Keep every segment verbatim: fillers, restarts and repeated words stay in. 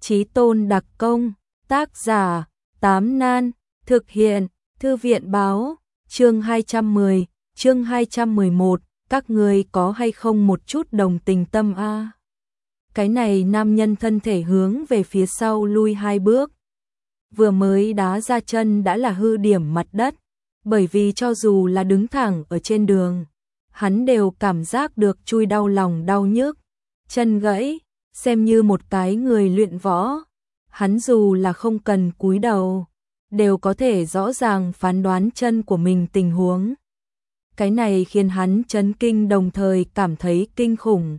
Chí tôn đặc công, tác giả, Tám Nan, thực hiện, Thư viện báo, chương hai trăm mười, chương hai trăm mười một, các ngươi có hay không một chút đồng tình tâm a? Cái này nam nhân thân thể hướng về phía sau lui hai bước. Vừa mới đá ra chân đã là hư điểm mặt đất, bởi vì cho dù là đứng thẳng ở trên đường, hắn đều cảm giác được chui đau lòng đau nhức, chân gãy, xem như một cái người luyện võ, hắn dù là không cần cúi đầu, đều có thể rõ ràng phán đoán chân của mình tình huống. Cái này khiến hắn chấn kinh đồng thời cảm thấy kinh khủng.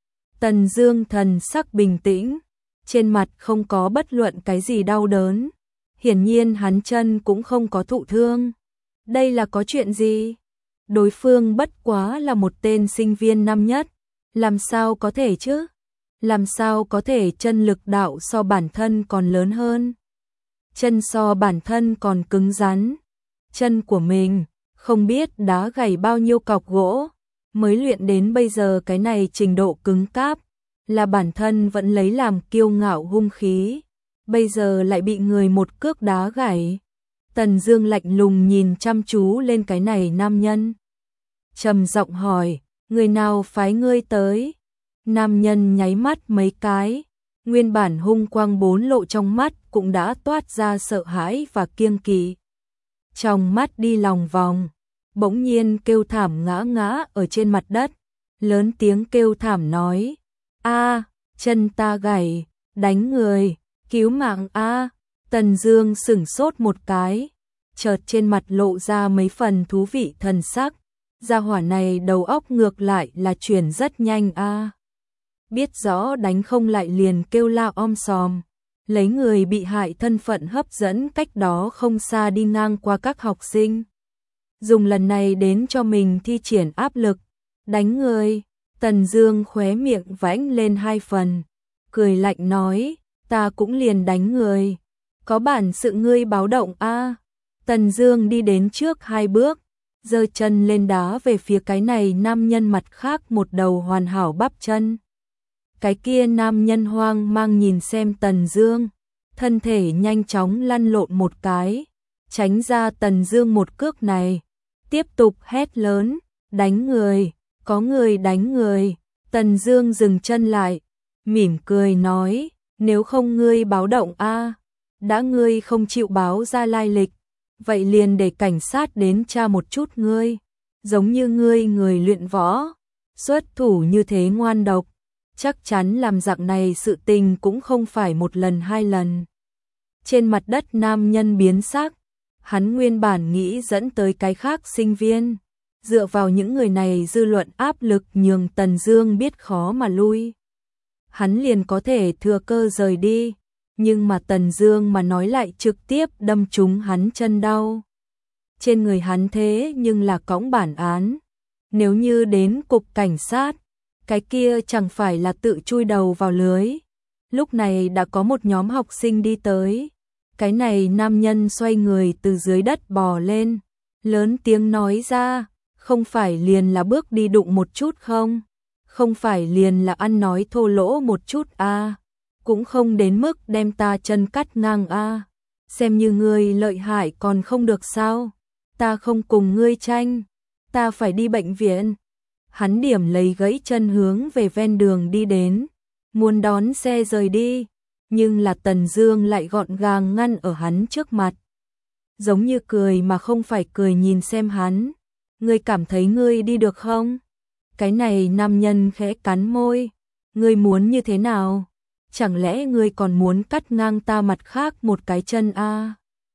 Tần Dương thần sắc bình tĩnh, trên mặt không có bất luận cái gì đau đớn, hiển nhiên hắn chân cũng không có thụ thương. Đây là có chuyện gì? Đối phương bất quá là một tên sinh viên năm nhất, làm sao có thể chứ? Làm sao có thể chân lực đạo so bản thân còn lớn hơn? Chân so bản thân còn cứng rắn. Chân của mình, không biết đá gãy bao nhiêu cọc gỗ, mới luyện đến bây giờ cái này trình độ cứng cáp, là bản thân vẫn lấy làm kiêu ngạo hung khí, bây giờ lại bị người một cước đá gãy. Tần Dương lạnh lùng nhìn chăm chú lên cái này nam nhân, trầm giọng hỏi, người nào phái ngươi tới? Nam nhân nháy mắt mấy cái, nguyên bản hung quang bốn lộ trong mắt cũng đã toát ra sợ hãi và kiêng kỵ. Trong mắt đi lòng vòng, bỗng nhiên kêu thảm ngã ngã ở trên mặt đất, lớn tiếng kêu thảm nói, a, chân ta gãy, đánh người, cứu mạng a. Tần Dương sững sốt một cái, chợt trên mặt lộ ra mấy phần thú vị thần sắc, gia hỏa này đầu óc ngược lại là chuyển rất nhanh a. Biết rõ đánh không lại liền kêu la om sòm, lấy người bị hại thân phận hấp dẫn cách đó không xa đi ngang qua các học sinh. Dùng lần này đến cho mình thi triển áp lực, đánh người. Tần Dương khóe miệng vãnh lên hai phần, cười lạnh nói, ta cũng liền đánh người. Có bản sự ngươi báo động a. Tần Dương đi đến trước hai bước, giơ chân lên đá về phía cái này nam nhân mặt khác một đầu hoàn hảo bắp chân. Cái kia nam nhân hoang mang nhìn xem Tần Dương, thân thể nhanh chóng lăn lộn một cái, tránh ra Tần Dương một cước này, tiếp tục hét lớn, đánh người, có người đánh người. Tần Dương dừng chân lại, mỉm cười nói, nếu không ngươi báo động a, đã ngươi không chịu báo ra lai lịch, vậy liền để cảnh sát đến tra một chút ngươi, giống như ngươi người luyện võ, xuất thủ như thế ngoan độc, chắc chắn làm dạng này sự tình cũng không phải một lần hai lần. Trên mặt đất nam nhân biến sắc, hắn nguyên bản nghĩ dẫn tới cái khác sinh viên, dựa vào những người này dư luận áp lực nhường Tần Dương biết khó mà lui. Hắn liền có thể thừa cơ rời đi, nhưng mà Tần Dương mà nói lại trực tiếp đâm trúng hắn chân đau. Trên người hắn thế nhưng là cõng bản án, nếu như đến cục cảnh sát, cái kia chẳng phải là tự chui đầu vào lưới. Lúc này đã có một nhóm học sinh đi tới, cái này nam nhân xoay người từ dưới đất bò lên, lớn tiếng nói ra, không phải liền là bước đi đụng một chút không? Không phải liền là ăn nói thô lỗ một chút a, à? Cũng không đến mức đem ta chân cắt ngang a. À? Xem như ngươi lợi hại còn không được sao? Ta không cùng ngươi tranh, ta phải đi bệnh viện. Hắn điểm lấy gãy chân hướng về ven đường đi đến, muốn đón xe rời đi, nhưng là Tần Dương lại gọn gàng ngăn ở hắn trước mặt. Giống như cười mà không phải cười nhìn xem hắn, ngươi cảm thấy ngươi đi được không? Cái này nam nhân khẽ cắn môi, ngươi muốn như thế nào? Chẳng lẽ ngươi còn muốn cắt ngang ta mặt khác một cái chân a? À?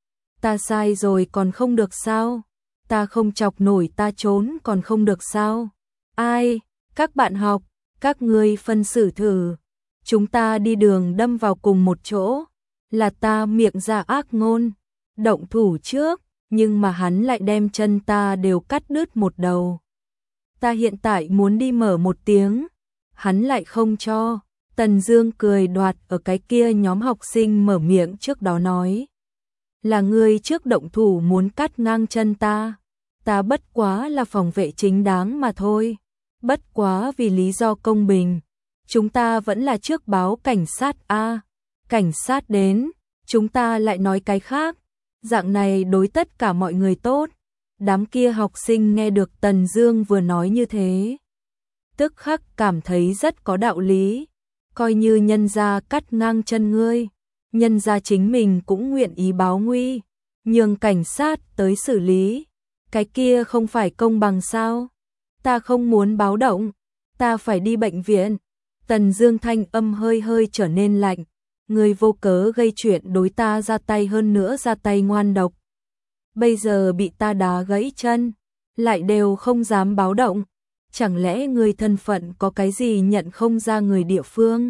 Ta sai rồi còn không được sao? Ta không chọc nổi ta trốn còn không được sao? Ai, các bạn học, các ngươi phân xử thử, chúng ta đi đường đâm vào cùng một chỗ, là ta miệng ra ác ngôn, động thủ trước, nhưng mà hắn lại đem chân ta đều cắt đứt một đầu. Ta hiện tại muốn đi mở một tiếng, hắn lại không cho. Tần Dương cười đoạt ở cái kia nhóm học sinh mở miệng trước đó nói, là ngươi trước động thủ muốn cắt ngang chân ta, ta bất quá là phòng vệ chính đáng mà thôi. Bất quá vì lý do công bình, chúng ta vẫn là trước báo cảnh sát a. cảnh sát đến, chúng ta lại nói cái khác, dạng này đối tất cả mọi người tốt. Đám kia học sinh nghe được Tần Dương vừa nói như thế, tức khắc cảm thấy rất có đạo lý, coi như nhân gia cắt ngang chân ngươi, nhân gia chính mình cũng nguyện ý báo nguy, nhường cảnh sát tới xử lý, cái kia không phải công bằng sao? Ta không muốn báo động, ta phải đi bệnh viện. Tần Dương thanh âm hơi hơi trở nên lạnh, ngươi vô cớ gây chuyện đối ta ra tay, hơn nữa ra tay ngoan độc. Bây giờ bị ta đá gãy chân, lại đều không dám báo động, chẳng lẽ ngươi thân phận có cái gì nhận không ra người địa phương?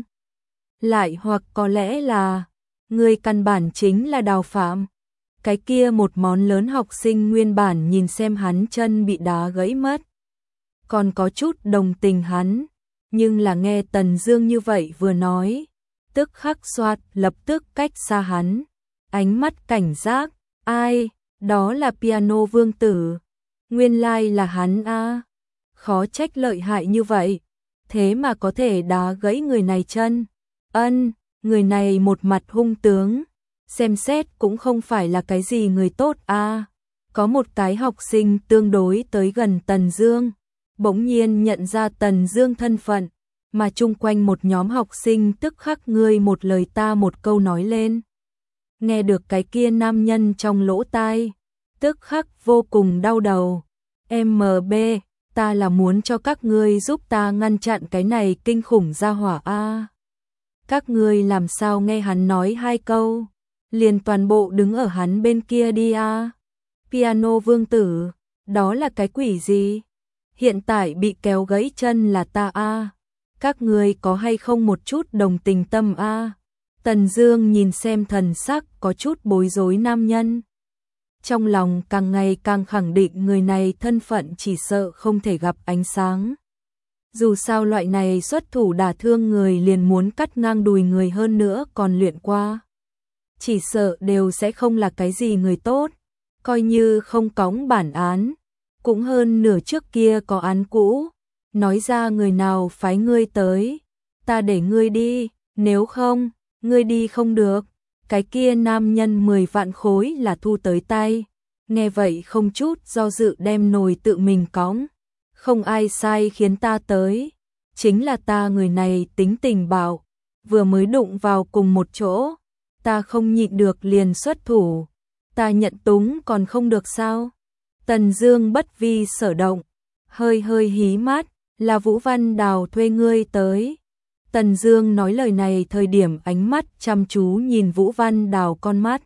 Lại hoặc có lẽ là ngươi căn bản chính là đào phạm. Cái kia một món lớn học sinh nguyên bản nhìn xem hắn chân bị đá gãy mất, còn có chút đồng tình hắn, nhưng là nghe Tần Dương như vậy vừa nói, tức khắc xoạt lập tức cách xa hắn, ánh mắt cảnh giác, ai, đó là piano vương tử, nguyên lai là hắn a, khó trách lợi hại như vậy, thế mà có thể đá gãy người này chân. Ân, người này một mặt hung tướng, xem xét cũng không phải là cái gì người tốt a. Có một cái học sinh tương đối tới gần Tần Dương, bỗng nhiên nhận ra Tần Dương thân phận, mà chung quanh một nhóm học sinh tức khắc ngươi một lời ta một câu nói lên. Nghe được cái kia nam nhân trong lỗ tai, tức khắc vô cùng đau đầu. em bê, ta là muốn cho các ngươi giúp ta ngăn chặn cái này kinh khủng gia hỏa a. Các ngươi làm sao nghe hắn nói hai câu, liền toàn bộ đứng ở hắn bên kia đi a. Piano vương tử, đó là cái quỷ gì? Hiện tại bị kéo gãy chân là ta a. Các ngươi có hay không một chút đồng tình tâm a? Tần Dương nhìn xem thần sắc có chút bối rối nam nhân, trong lòng càng ngày càng khẳng định người này thân phận chỉ sợ không thể gặp ánh sáng. Dù sao loại này xuất thủ đả thương người liền muốn cắt ngang đùi người, hơn nữa còn luyện qua, chỉ sợ đều sẽ không là cái gì người tốt, coi như không cõng bản án, cũng hơn nửa trước kia có án cũ, nói ra người nào phái ngươi tới, ta để ngươi đi, nếu không, ngươi đi không được. Cái kia nam nhân mười vạn khối là thu tới tay, nghe vậy không chút do dự đem nồi tự mình cõng, không ai sai khiến ta tới, chính là ta người này tính tình bạo, vừa mới đụng vào cùng một chỗ, ta không nhịn được liền xuất thủ, ta nhận túng còn không được sao? Tần Dương bất vi sở động, hơi hơi hí mắt, là Vũ Văn Đào thuê ngươi tới. Tần Dương nói lời này thời điểm ánh mắt chăm chú nhìn Vũ Văn Đào con mắt,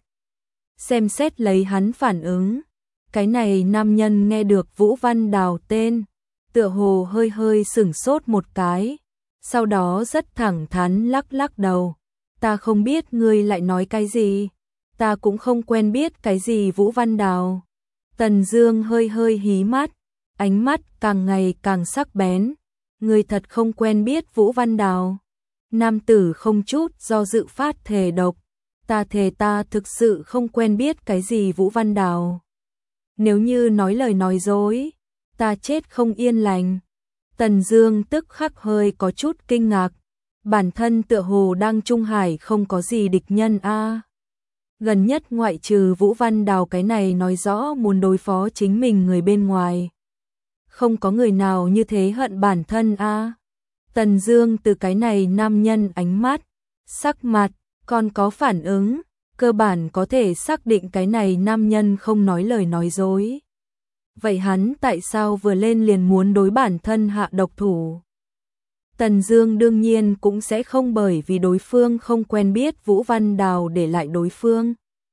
xem xét lấy hắn phản ứng. Cái này nam nhân nghe được Vũ Văn Đào tên, tựa hồ hơi hơi sửng sốt một cái, sau đó rất thẳng thắn lắc lắc đầu. Ta không biết ngươi lại nói cái gì, ta cũng không quen biết cái gì Vũ Văn Đào. Tần Dương hơi hơi hí mắt, ánh mắt càng ngày càng sắc bén. Ngươi thật không quen biết Vũ Văn Đào? Nam tử không chút do dự phát thề độc, ta thề ta thực sự không quen biết cái gì Vũ Văn Đào. Nếu như nói lời nói dối, ta chết không yên lành. Tần Dương tức khắc hơi có chút kinh ngạc, bản thân tựa hồ đang trung hải không có gì địch nhân a. Gần nhất ngoại trừ Vũ Văn Đào cái này nói rõ muốn đối phó chính mình người bên ngoài, không có người nào như thế hận bản thân a. Tần Dương từ cái này nam nhân ánh mắt, sắc mặt, còn có phản ứng, cơ bản có thể xác định cái này nam nhân không nói lời nói dối. Vậy hắn tại sao vừa lên liền muốn đối bản thân hạ độc thủ? Tần Dương đương nhiên cũng sẽ không bởi vì đối phương không quen biết Vũ Văn Đào để lại đối phương.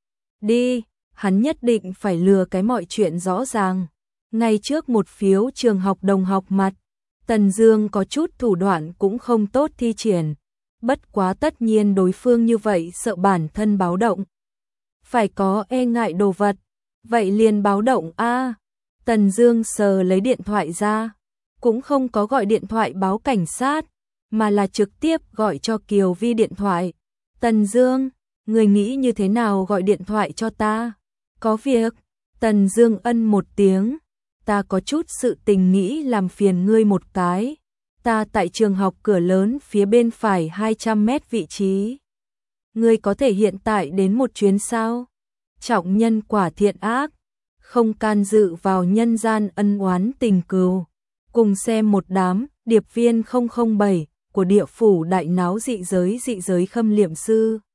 Đi, hắn nhất định phải lừa cái mọi chuyện rõ ràng. Ngay trước một phiếu trường học đồng học mặt, Tần Dương có chút thủ đoạn cũng không tốt thi triển. Bất quá tất nhiên đối phương như vậy sợ bản thân báo động, phải có e ngại đồ vật, vậy liền báo động a. Tần Dương sờ lấy điện thoại ra, cũng không có gọi điện thoại báo cảnh sát, mà là trực tiếp gọi cho Kiều Vi điện thoại. Tần Dương, người nghĩ như thế nào gọi điện thoại cho ta? Có việc. Tần Dương ân một tiếng, ta có chút sự tình nghĩ làm phiền ngươi một cái. Ta tại trường học cửa lớn phía bên phải hai trăm mét vị trí. ngươi có thể hiện tại đến một chuyến sao? Trọng nhân quả thiện ác, không can dự vào nhân gian ân oán tình cừu. Cùng xem một đám điệp viên không không bảy của địa phủ đại náo dị giới dị giới khâm liệm sư.